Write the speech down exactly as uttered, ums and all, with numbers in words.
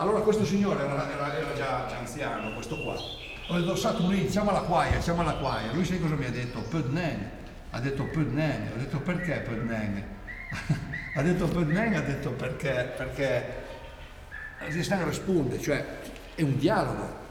Allora questo signore era, era- era già, già anziano, questo qua. Ho detto, Saturni, chiama la quaia, chiama la quaia. Lui sai cosa mi ha detto? Pödneng. Ha detto Pödneng. Ho detto perché Pödneng? Ha detto Pödneng, ha detto perché, perché Zistang risponde, cioè è un dialogo.